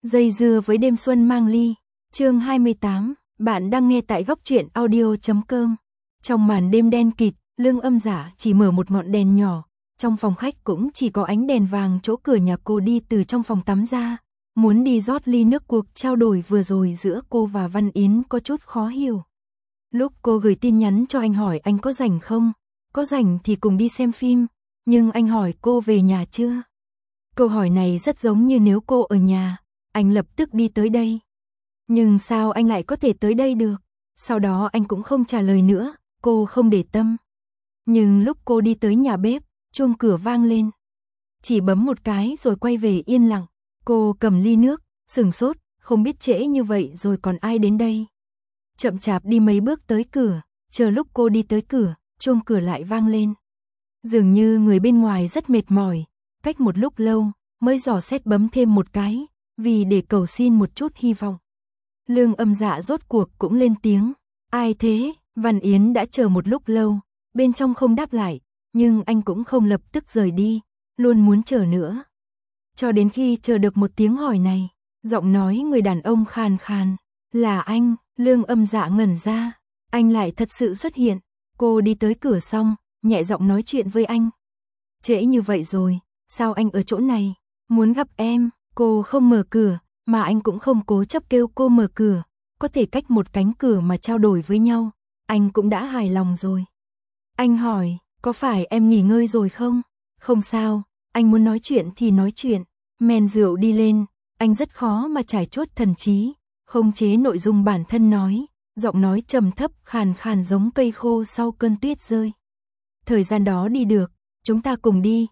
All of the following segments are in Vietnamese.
Dây dưa với đêm xuân mang ly. Chương 28, bạn đang nghe tại góc truyện audio.com. Trong màn đêm đen kịt, Lương Âm Dạ chỉ mở một ngọn đèn nhỏ, trong phòng khách cũng chỉ có ánh đèn vàng chỗ cửa nhà cô đi từ trong phòng tắm ra, muốn đi rót ly nước. Cuộc trao đổi vừa rồi giữa cô và Văn Yến có chút khó hiểu. Lúc cô gửi tin nhắn cho anh hỏi anh có rảnh không, có rảnh thì cùng đi xem phim, nhưng anh hỏi cô về nhà chưa. Câu hỏi này rất giống như nếu cô ở nhà, anh lập tức đi tới đây. Nhưng sao anh lại có thể tới đây được? Sau đó anh cũng không trả lời nữa, cô không để tâm. Nhưng lúc cô đi tới nhà bếp, chuông cửa vang lên. Chỉ bấm một cái rồi quay về yên lặng. Cô cầm ly nước, sửng sốt, không biết trễ như vậy rồi còn ai đến đây. Chậm chạp đi mấy bước tới cửa, chờ lúc cô đi tới cửa, chuông cửa lại vang lên. Dường như người bên ngoài rất mệt mỏi, cách một lúc lâu mới dò xét bấm thêm một cái, vì để cầu xin một chút hy vọng. Lương Âm Dạ rốt cuộc cũng lên tiếng. Ai thế? Văn Yến đã chờ một lúc lâu, bên trong không đáp lại, nhưng anh cũng không lập tức rời đi, luôn muốn chờ nữa. Cho đến khi chờ được một tiếng hỏi này, giọng nói người đàn ông khàn khàn. Là anh. Lương Âm Dạ ngẩn ra, anh lại thật sự xuất hiện. Cô đi tới cửa xong, nhẹ giọng nói chuyện với anh. Trễ như vậy rồi, sao anh ở chỗ này? Muốn gặp em. Cô không mở cửa, mà anh cũng không cố chấp kêu cô mở cửa. Có thể cách một cánh cửa mà trao đổi với nhau, anh cũng đã hài lòng rồi. Anh hỏi, có phải em nghỉ ngơi rồi không? Không sao, anh muốn nói chuyện thì nói chuyện. Men rượu đi lên, anh rất khó mà trải chuốt thần trí, khống chế nội dung bản thân nói, giọng nói trầm thấp khàn khàn giống cây khô sau cơn tuyết rơi. Thời gian đó đi được, chúng ta cùng đi.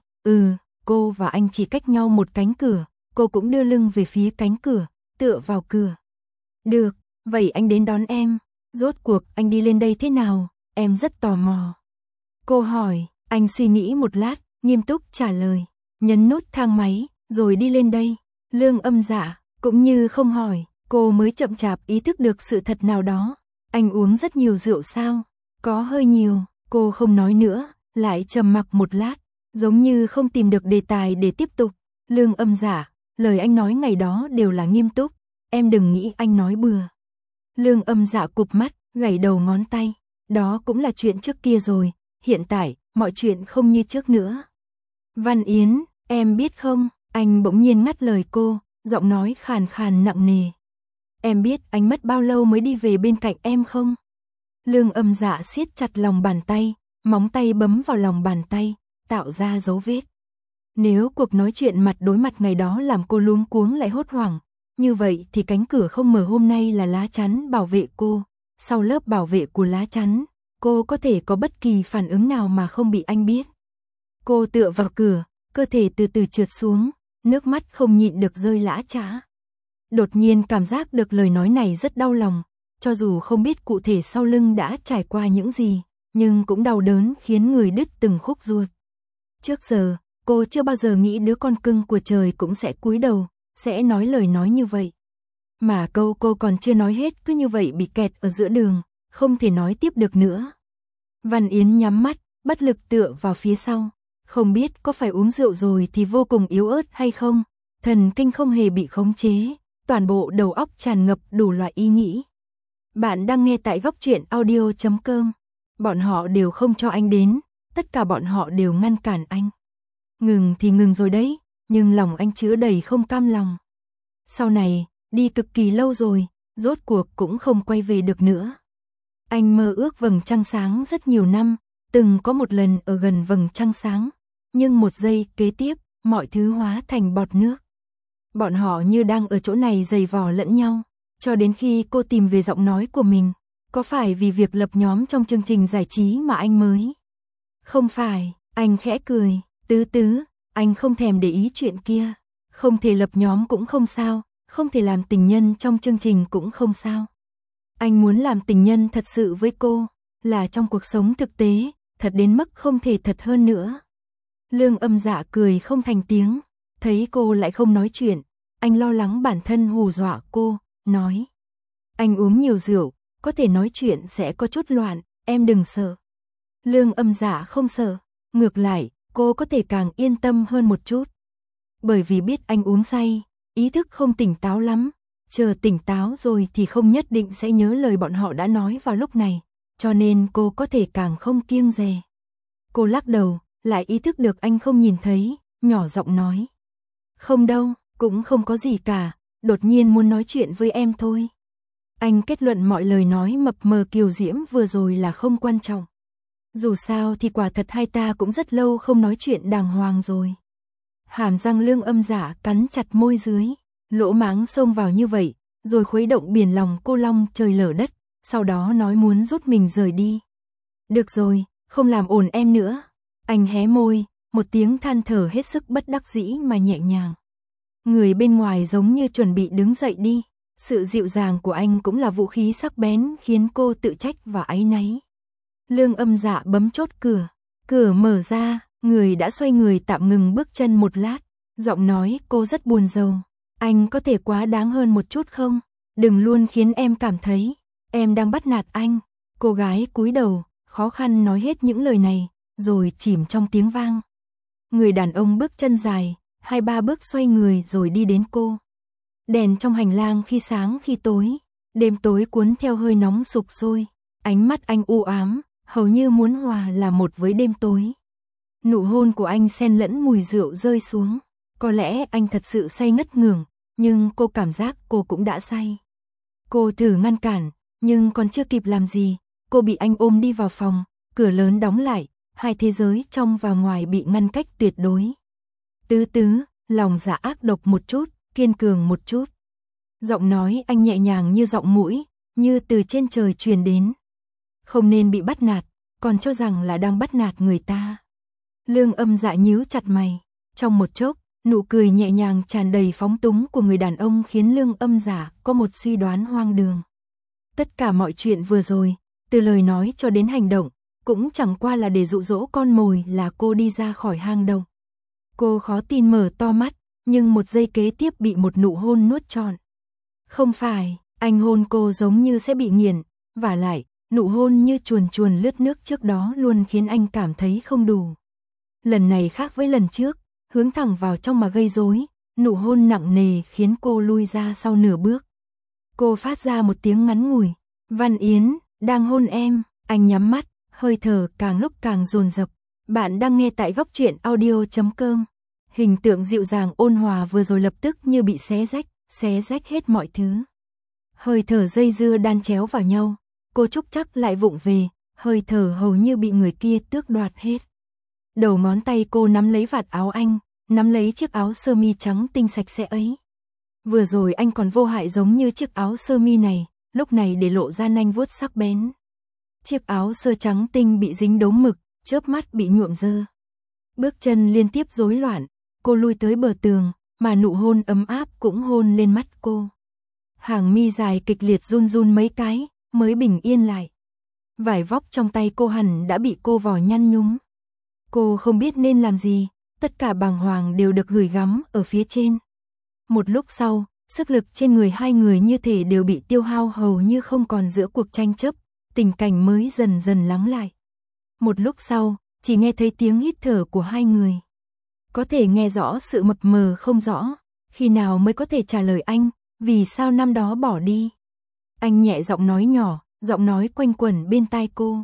Cô và anh chỉ cách nhau một cánh cửa, cô cũng đưa lưng về phía cánh cửa, tựa vào cửa. Được, vậy anh đến đón em. Rốt cuộc anh đi lên đây thế nào? Em rất tò mò. Cô hỏi, anh suy nghĩ một lát, nghiêm túc trả lời. Nhấn nút thang máy, rồi đi lên đây. Lương Âm Dạ, cũng như không hỏi, cô mới chậm chạp ý thức được sự thật nào đó. Anh uống rất nhiều rượu sao? Có hơi nhiều. Cô không nói nữa, lại trầm mặc một lát, giống như không tìm được đề tài để tiếp tục. Lương Âm Dạ, lời anh nói ngày đó đều là nghiêm túc, em đừng nghĩ anh nói bừa. Lương Âm Dạ cụp mắt, gảy đầu ngón tay. Đó cũng là chuyện trước kia rồi, hiện tại, mọi chuyện không như trước nữa. Văn Yến, em biết không, anh bỗng nhiên ngắt lời cô, giọng nói khàn khàn nặng nề. Em biết anh mất bao lâu mới đi về bên cạnh em không? Lương Âm Dạ siết chặt lòng bàn tay, móng tay bấm vào lòng bàn tay, tạo ra dấu vết. Nếu cuộc nói chuyện mặt đối mặt ngày đó làm cô luống cuống lại hốt hoảng, như vậy thì cánh cửa không mở hôm nay là lá chắn bảo vệ cô. Sau lớp bảo vệ của lá chắn, cô có thể có bất kỳ phản ứng nào mà không bị anh biết. Cô tựa vào cửa, cơ thể từ từ trượt xuống, nước mắt không nhịn được rơi lã chã. Đột nhiên cảm giác được lời nói này rất đau lòng, cho dù không biết cụ thể sau lưng đã trải qua những gì, nhưng cũng đau đớn khiến người đứt từng khúc ruột. Trước giờ, cô chưa bao giờ nghĩ đứa con cưng của trời cũng sẽ cúi đầu, sẽ nói lời nói như vậy. Mà câu cô còn chưa nói hết cứ như vậy bị kẹt ở giữa đường, không thể nói tiếp được nữa. Văn Yến nhắm mắt, bất lực tựa vào phía sau. Không biết có phải uống rượu rồi thì vô cùng yếu ớt hay không, thần kinh không hề bị khống chế, toàn bộ đầu óc tràn ngập đủ loại ý nghĩ. Bạn đang nghe tại góc truyện audio.com. Bọn họ đều không cho anh đến, tất cả bọn họ đều ngăn cản anh. Ngừng thì ngừng rồi đấy, nhưng lòng anh chứa đầy không cam lòng. Sau này, đi cực kỳ lâu rồi, rốt cuộc cũng không quay về được nữa. Anh mơ ước vầng trăng sáng rất nhiều năm, từng có một lần ở gần vầng trăng sáng, nhưng một giây kế tiếp, mọi thứ hóa thành bọt nước. Bọn họ như đang ở chỗ này giày vò lẫn nhau, cho đến khi cô tìm về giọng nói của mình. Có phải vì việc lập nhóm trong chương trình giải trí mà anh mới? Không phải, anh khẽ cười, tứ, anh không thèm để ý chuyện kia. Không thể lập nhóm cũng không sao, không thể làm tình nhân trong chương trình cũng không sao. Anh muốn làm tình nhân thật sự với cô, là trong cuộc sống thực tế, thật đến mức không thể thật hơn nữa. Lương Âm Dạ cười không thành tiếng, thấy cô lại không nói chuyện, anh lo lắng bản thân hù dọa cô, nói. Anh uống nhiều rượu, có thể nói chuyện sẽ có chút loạn, em đừng sợ. Lương Âm Dạ không sợ, ngược lại, cô có thể càng yên tâm hơn một chút. Bởi vì biết anh uống say, ý thức không tỉnh táo lắm, chờ tỉnh táo rồi thì không nhất định sẽ nhớ lời bọn họ đã nói vào lúc này, cho nên cô có thể càng không kiêng dè. Cô lắc đầu, lại ý thức được anh không nhìn thấy, nhỏ giọng nói. Không đâu, cũng không có gì cả, đột nhiên muốn nói chuyện với em thôi. Anh kết luận mọi lời nói mập mờ kiều diễm vừa rồi là không quan trọng. Dù sao thì quả thật hai ta cũng rất lâu không nói chuyện đàng hoàng rồi. Hàm răng Lương Âm Dạ cắn chặt môi dưới, lỗ máng xông vào như vậy, rồi khuấy động biển lòng cô long trời lở đất, sau đó nói muốn rút mình rời đi. Được rồi, không làm ồn em nữa. Anh hé môi, một tiếng than thở hết sức bất đắc dĩ mà nhẹ nhàng. Người bên ngoài giống như chuẩn bị đứng dậy đi. Sự dịu dàng của anh cũng là vũ khí sắc bén khiến cô tự trách và áy náy. Lương Âm Dạ bấm chốt cửa. Cửa mở ra, người đã xoay người tạm ngừng bước chân một lát. Giọng nói cô rất buồn rầu. Anh có thể quá đáng hơn một chút không? Đừng luôn khiến em cảm thấy em đang bắt nạt anh. Cô gái cúi đầu, khó khăn nói hết những lời này, rồi chìm trong tiếng vang. Người đàn ông bước chân dài, 2-3 bước xoay người rồi đi đến cô. Đèn trong hành lang khi sáng khi tối, đêm tối cuốn theo hơi nóng sục sôi, ánh mắt anh u ám, hầu như muốn hòa là một với đêm tối. Nụ hôn của anh xen lẫn mùi rượu rơi xuống, có lẽ anh thật sự say ngất ngưởng, nhưng cô cảm giác cô cũng đã say. Cô thử ngăn cản, nhưng còn chưa kịp làm gì, cô bị anh ôm đi vào phòng, cửa lớn đóng lại, hai thế giới trong và ngoài bị ngăn cách tuyệt đối. Tứ tứ, lòng dạ ác độc một chút, kiên cường một chút. Giọng nói anh nhẹ nhàng như giọng mũi, như từ trên trời truyền đến. Không nên bị bắt nạt, còn cho rằng là đang bắt nạt người ta. Lương Âm Dạ nhíu chặt mày. Trong một chốc, nụ cười nhẹ nhàng tràn đầy phóng túng của người đàn ông khiến Lương Âm Dạ có một suy đoán hoang đường. Tất cả mọi chuyện vừa rồi, từ lời nói cho đến hành động, cũng chẳng qua là để dụ dỗ con mồi là cô đi ra khỏi hang động. Cô khó tin mở to mắt, nhưng một giây kế tiếp bị một nụ hôn nuốt trọn. Không phải, anh hôn cô giống như sẽ bị nghiền, vả lại, nụ hôn như chuồn chuồn lướt nước trước đó luôn khiến anh cảm thấy không đủ. Lần này khác với lần trước, hướng thẳng vào trong mà gây rối, nụ hôn nặng nề khiến cô lui ra sau nửa bước. Cô phát ra một tiếng ngắn ngủi, Văn Yến, đang hôn em, anh nhắm mắt, hơi thở càng lúc càng dồn dập. Bạn đang nghe tại góc truyện audio.com. Hình tượng dịu dàng ôn hòa vừa rồi lập tức như bị xé rách hết mọi thứ. Hơi thở dây dưa đan chéo vào nhau, cô Trúc chắc lại vụng về, hơi thở hầu như bị người kia tước đoạt hết. Đầu ngón tay cô nắm lấy vạt áo anh, nắm lấy chiếc áo sơ mi trắng tinh sạch sẽ ấy. Vừa rồi anh còn vô hại giống như chiếc áo sơ mi này, lúc này để lộ ra nanh vuốt sắc bén. Chiếc áo sơ trắng tinh bị dính đốm mực, chớp mắt bị nhuộm dơ. Bước chân liên tiếp rối loạn, cô lui tới bờ tường, mà nụ hôn ấm áp cũng hôn lên mắt cô. Hàng mi dài kịch liệt run run mấy cái, mới bình yên lại. Vải vóc trong tay cô hẳn đã bị cô vò nhăn nhúm. Cô không biết nên làm gì, tất cả bàng hoàng đều được gửi gắm ở phía trên. Một lúc sau, sức lực trên người hai người như thể đều bị tiêu hao hầu như không còn giữa cuộc tranh chấp, tình cảnh mới dần dần lắng lại. Một lúc sau, chỉ nghe thấy tiếng hít thở của hai người. Có thể nghe rõ sự mập mờ không rõ, khi nào mới có thể trả lời anh, vì sao năm đó bỏ đi. Anh nhẹ giọng nói nhỏ, giọng nói quanh quẩn bên tai cô.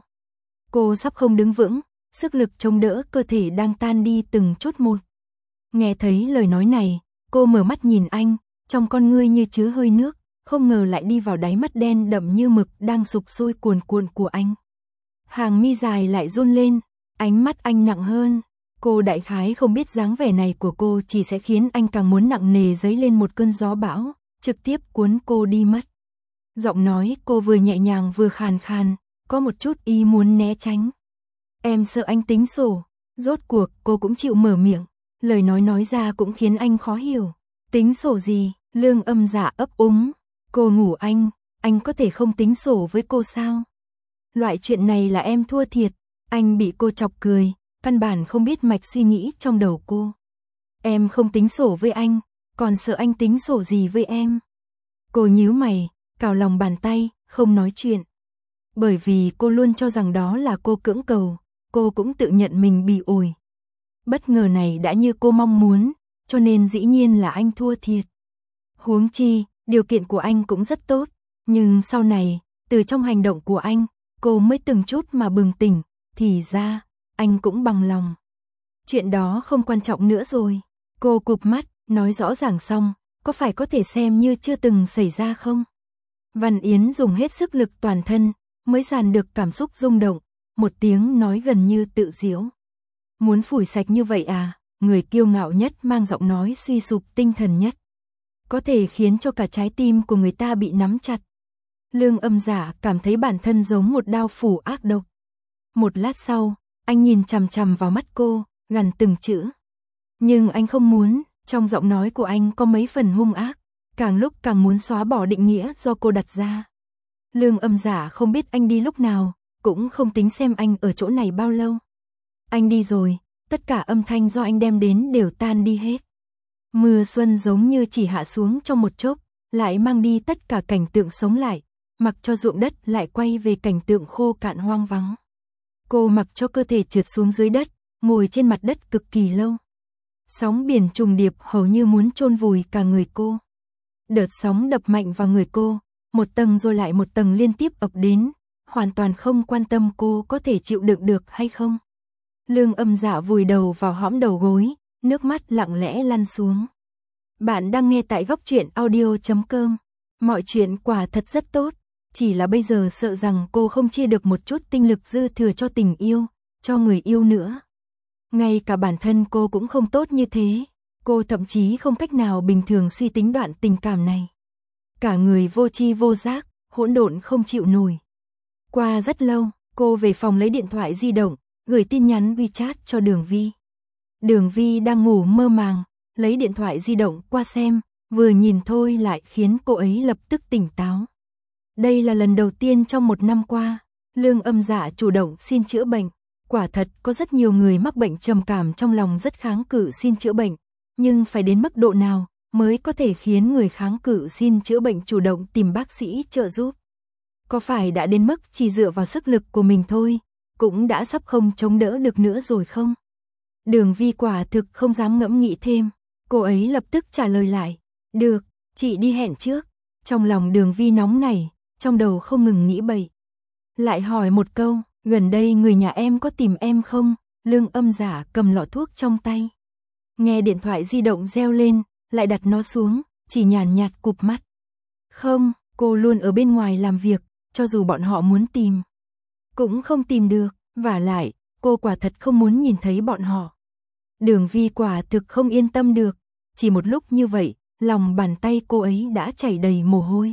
Cô sắp không đứng vững, sức lực chống đỡ cơ thể đang tan đi từng chút một. Nghe thấy lời nói này, cô mở mắt nhìn anh, trong con ngươi như chứa hơi nước, không ngờ lại đi vào đáy mắt đen đậm như mực đang sục sôi cuồn cuộn của anh. Hàng mi dài lại run lên, ánh mắt anh nặng hơn. Cô đại khái không biết dáng vẻ này của cô chỉ sẽ khiến anh càng muốn nặng nề dấy lên một cơn gió bão, trực tiếp cuốn cô đi mất. Giọng nói cô vừa nhẹ nhàng vừa khàn khàn, có một chút ý muốn né tránh. Em sợ anh tính sổ. Rốt cuộc cô cũng chịu mở miệng, lời nói ra cũng khiến anh khó hiểu. Tính sổ gì? Lương Âm Dạ ấp úng. Cô ngủ anh có thể không tính sổ với cô sao? Loại chuyện này là em thua thiệt. Anh bị cô chọc cười, căn bản không biết mạch suy nghĩ trong đầu cô. Em không tính sổ với anh, còn sợ anh tính sổ gì với em? Cô nhíu mày, cào lòng bàn tay, không nói chuyện. Bởi vì cô luôn cho rằng đó là cô cưỡng cầu, cô cũng tự nhận mình bị ổi. Bất ngờ này đã như cô mong muốn, cho nên dĩ nhiên là anh thua thiệt. Huống chi, điều kiện của anh cũng rất tốt, nhưng sau này, từ trong hành động của anh, cô mới từng chút mà bừng tỉnh, thì ra, anh cũng bằng lòng. Chuyện đó không quan trọng nữa rồi. Cô cụp mắt, nói rõ ràng xong, có phải có thể xem như chưa từng xảy ra không? Văn Yến dùng hết sức lực toàn thân, mới dàn được cảm xúc rung động, một tiếng nói gần như tự giễu. Muốn phủi sạch như vậy à? Người kiêu ngạo nhất mang giọng nói suy sụp tinh thần nhất. Có thể khiến cho cả trái tim của người ta bị nắm chặt. Lương Âm Dạ cảm thấy bản thân giống một đao phủ ác độc. Một lát sau, anh nhìn chằm chằm vào mắt cô, gằn từng chữ. Nhưng anh không muốn, trong giọng nói của anh có mấy phần hung ác, càng lúc càng muốn xóa bỏ định nghĩa do cô đặt ra. Lương Âm Dạ không biết anh đi lúc nào, cũng không tính xem anh ở chỗ này bao lâu. Anh đi rồi, tất cả âm thanh do anh đem đến đều tan đi hết. Mưa xuân giống như chỉ hạ xuống trong một chốc, lại mang đi tất cả cảnh tượng sống lại, mặc cho ruộng đất lại quay về cảnh tượng khô cạn hoang vắng. Cô mặc cho cơ thể trượt xuống dưới đất, ngồi trên mặt đất cực kỳ lâu. Sóng biển trùng điệp hầu như muốn chôn vùi cả người cô. Đợt sóng đập mạnh vào người cô, một tầng rồi lại một tầng liên tiếp ập đến, hoàn toàn không quan tâm cô có thể chịu đựng được hay không. Lương Âm Dạ vùi đầu vào hõm đầu gối, nước mắt lặng lẽ lăn xuống. Bạn đang nghe tại Góc Truyện Audio.com. Mọi chuyện quả thật rất tốt, chỉ là bây giờ sợ rằng cô không chia được một chút tinh lực dư thừa cho tình yêu, cho người yêu nữa. Ngay cả bản thân cô cũng không tốt như thế, cô thậm chí không cách nào bình thường suy tính đoạn tình cảm này. Cả người vô tri vô giác, hỗn độn không chịu nổi. Qua rất lâu, cô về phòng lấy điện thoại di động, gửi tin nhắn WeChat cho Đường Vi. Đường Vi đang ngủ mơ màng, lấy điện thoại di động qua xem, vừa nhìn thôi lại khiến cô ấy lập tức tỉnh táo. Đây là lần đầu tiên trong một năm qua, Lương Âm Dạ chủ động xin chữa bệnh. Quả thật có rất nhiều người mắc bệnh trầm cảm trong lòng rất kháng cự xin chữa bệnh, nhưng phải đến mức độ nào mới có thể khiến người kháng cự xin chữa bệnh chủ động tìm bác sĩ trợ giúp? Có phải đã đến mức chỉ dựa vào sức lực của mình thôi, cũng đã sắp không chống đỡ được nữa rồi không? Đường Vi quả thực không dám ngẫm nghĩ thêm, cô ấy lập tức trả lời lại, được, chị đi hẹn trước. Trong lòng Đường Vi nóng nảy, trong đầu không ngừng nghĩ bậy. Lại hỏi một câu, gần đây người nhà em có tìm em không? Lương Âm Dạ cầm lọ thuốc trong tay. Nghe điện thoại di động reo lên, lại đặt nó xuống, chỉ nhàn nhạt cụp mắt. Không, cô luôn ở bên ngoài làm việc, cho dù bọn họ muốn tìm, cũng không tìm được, vả lại, cô quả thật không muốn nhìn thấy bọn họ. Đường Vi quả thực không yên tâm được, chỉ một lúc như vậy, lòng bàn tay cô ấy đã chảy đầy mồ hôi.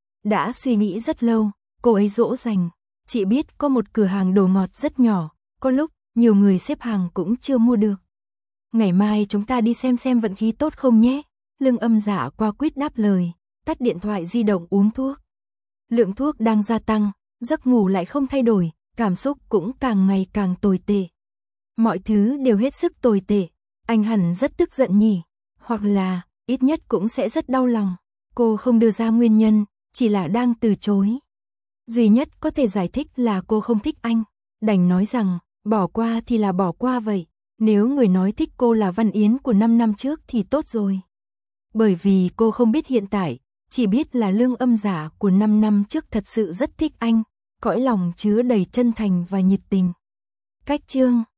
Đã suy nghĩ rất lâu, cô ấy dỗ dành, chị biết có một cửa hàng đồ ngọt rất nhỏ, có lúc nhiều người xếp hàng cũng chưa mua được. Ngày mai chúng ta đi xem vận khí tốt không nhé? Lương Âm Dạ qua quýt đáp lời, tắt điện thoại di động uống thuốc. Lượng thuốc đang gia tăng, giấc ngủ lại không thay đổi, cảm xúc cũng càng ngày càng tồi tệ. Mọi thứ đều hết sức tồi tệ, anh hẳn rất tức giận nhỉ, hoặc là, ít nhất cũng sẽ rất đau lòng. Cô không đưa ra nguyên nhân, chỉ là đang từ chối. Duy nhất có thể giải thích là cô không thích anh, đành nói rằng, bỏ qua thì là bỏ qua vậy. Nếu người nói thích cô là Văn Yến của 5 năm trước thì tốt rồi. Bởi vì cô không biết hiện tại, chỉ biết là Lương Âm Dạ của 5 năm trước thật sự rất thích anh, cõi lòng chứa đầy chân thành và nhiệt tình. Cách chương